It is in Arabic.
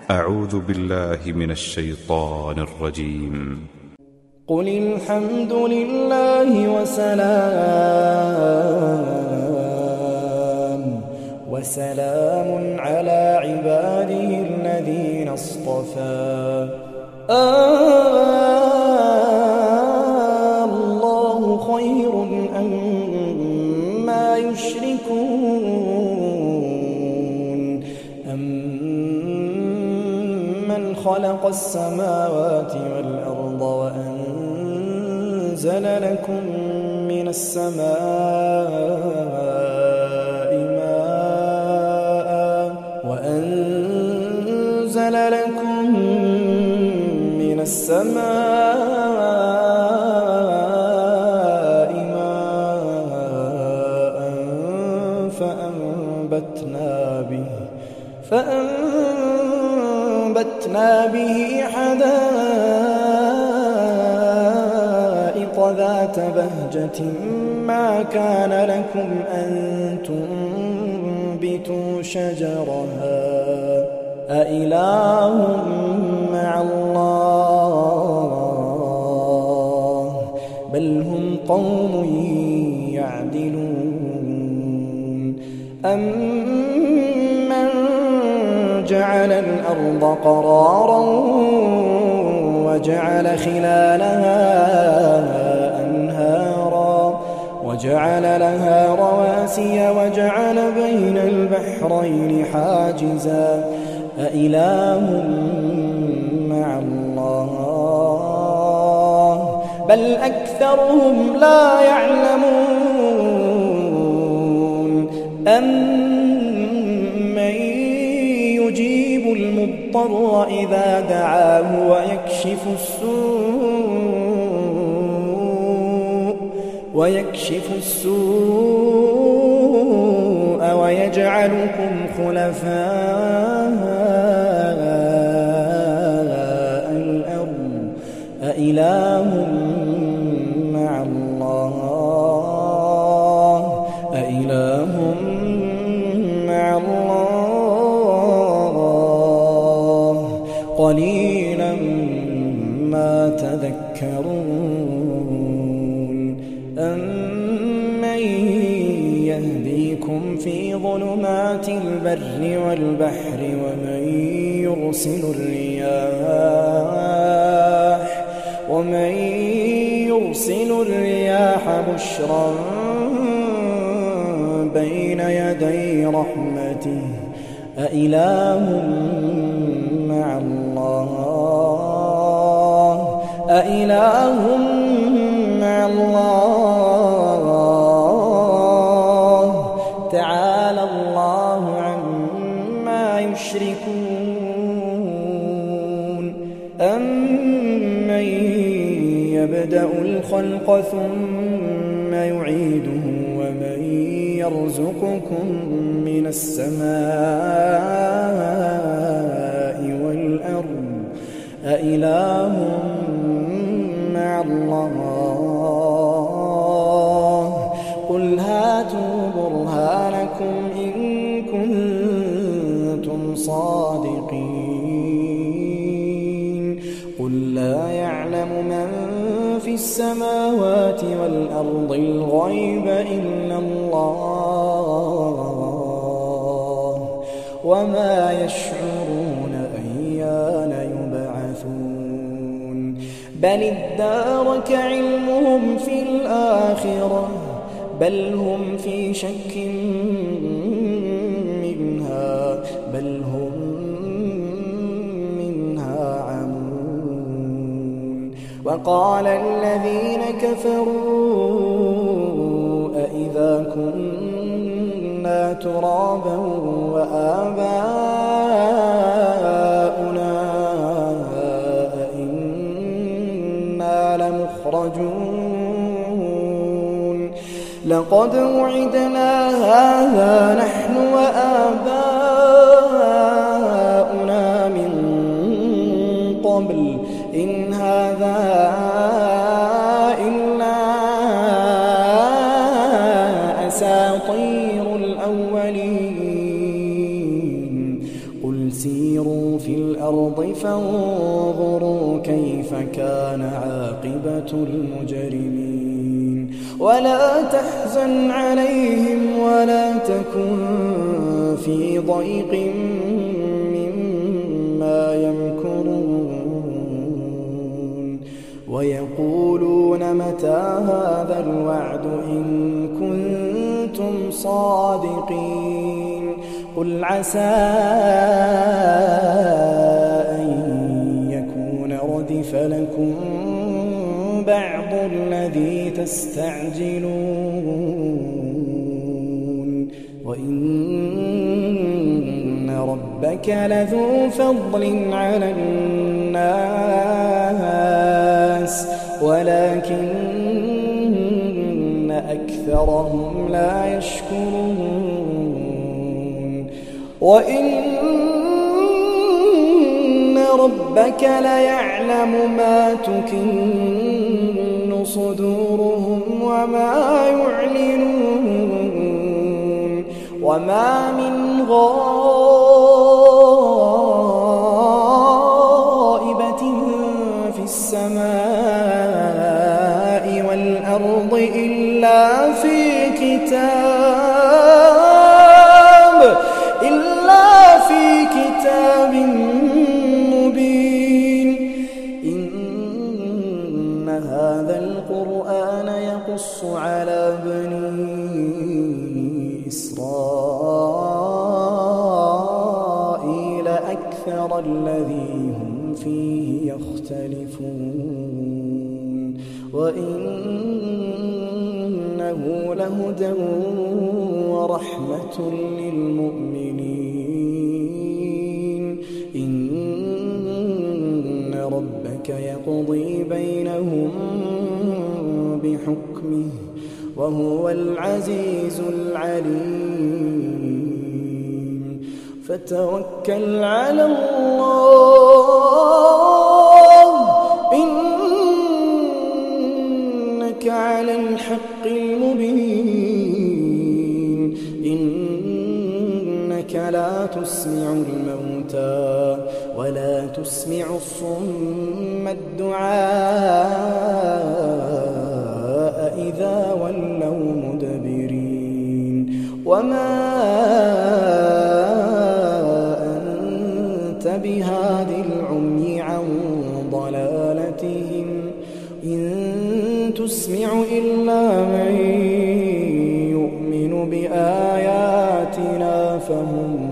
أعوذ بالله من الشيطان الرجيم. قل الحمد لله وسلام على عباده الذين اصطفى الله خير أما يشركون أمن خلق السماوات والأرض وأنزل لكم من السماء ماء فأنبتنا به حدائق ذات بهجة ما كان لكم أن تنبتوا شجرها أإله مع الله بل هم قوم يعدلون أمن جعل الأرض قرارا وجعل خلالها أنهارا وجعل لها رواسي وجعل بين البحرين حاجزا أإله مع الله بل أكثرهم لا يعلمون أمن يجيب المضطر إذا دعاه ويكشف السوء ويجعلكم خلفاء الأرض أإله مع الله قليلا ما تذكرون أمن يهديكم في ظلمات البر والبحر ومن يرسل الرياح بشرا بين يدي رحمته أإله مع الله تعالى الله عما يشركون أمن يبدأ الخلق ثم يعيده ومن يرزقكم من السماء والأرض أإله مع الله قل هاتوا برهانكم إن كنتم صادقين قل لا يعلم من في السماوات والأرض الغيب إلا الله وما يشعرون أيان يبعثون بل ادارك علمهم في الآخرة بل هم في شك منها عمون وقال الذين كفروا أإذا كنا ترابا وآباؤنا أإنا لمخرجون لقد وعدنا هذا نحن وآباؤنا من قبل إن هذا إلا أساطير الأولين قل سيروا في الأرض فانظروا كيف كان عاقبة المجرمين ولا تحزن عليهم ولا تكن في ضيق مما يمكرون ويقولون متى هذا الوعد إن كنتم صادقين قل عسى أن يكون ردف لكم بعض الذي تستعجلون وإن ربك لذو فضل على الناس ولكن أكثرهم لا يشكرون وإن ربك ليعلم ما تكن صدورهم وما يعلنون وما من غائبة في السماء والأرض إلا في كتاب مبين إن هذا القرآن يقص على بني إسرائيل أكثر الذي هم فيه يختلفون وإنه لهدى ورحمة للمؤمنين إن ربك يقضي بينهم بحكمه وهو العزيز العليم فتوكل على الله إنك على الحق المبين إنك لا تسمع الموتى ولا تسمع الصم الدعاء إذا ولوا مدبرين وما أنت بهاد العمي عن ضلالتهم إن تسمع إلا من يؤمن بآياتنا فهم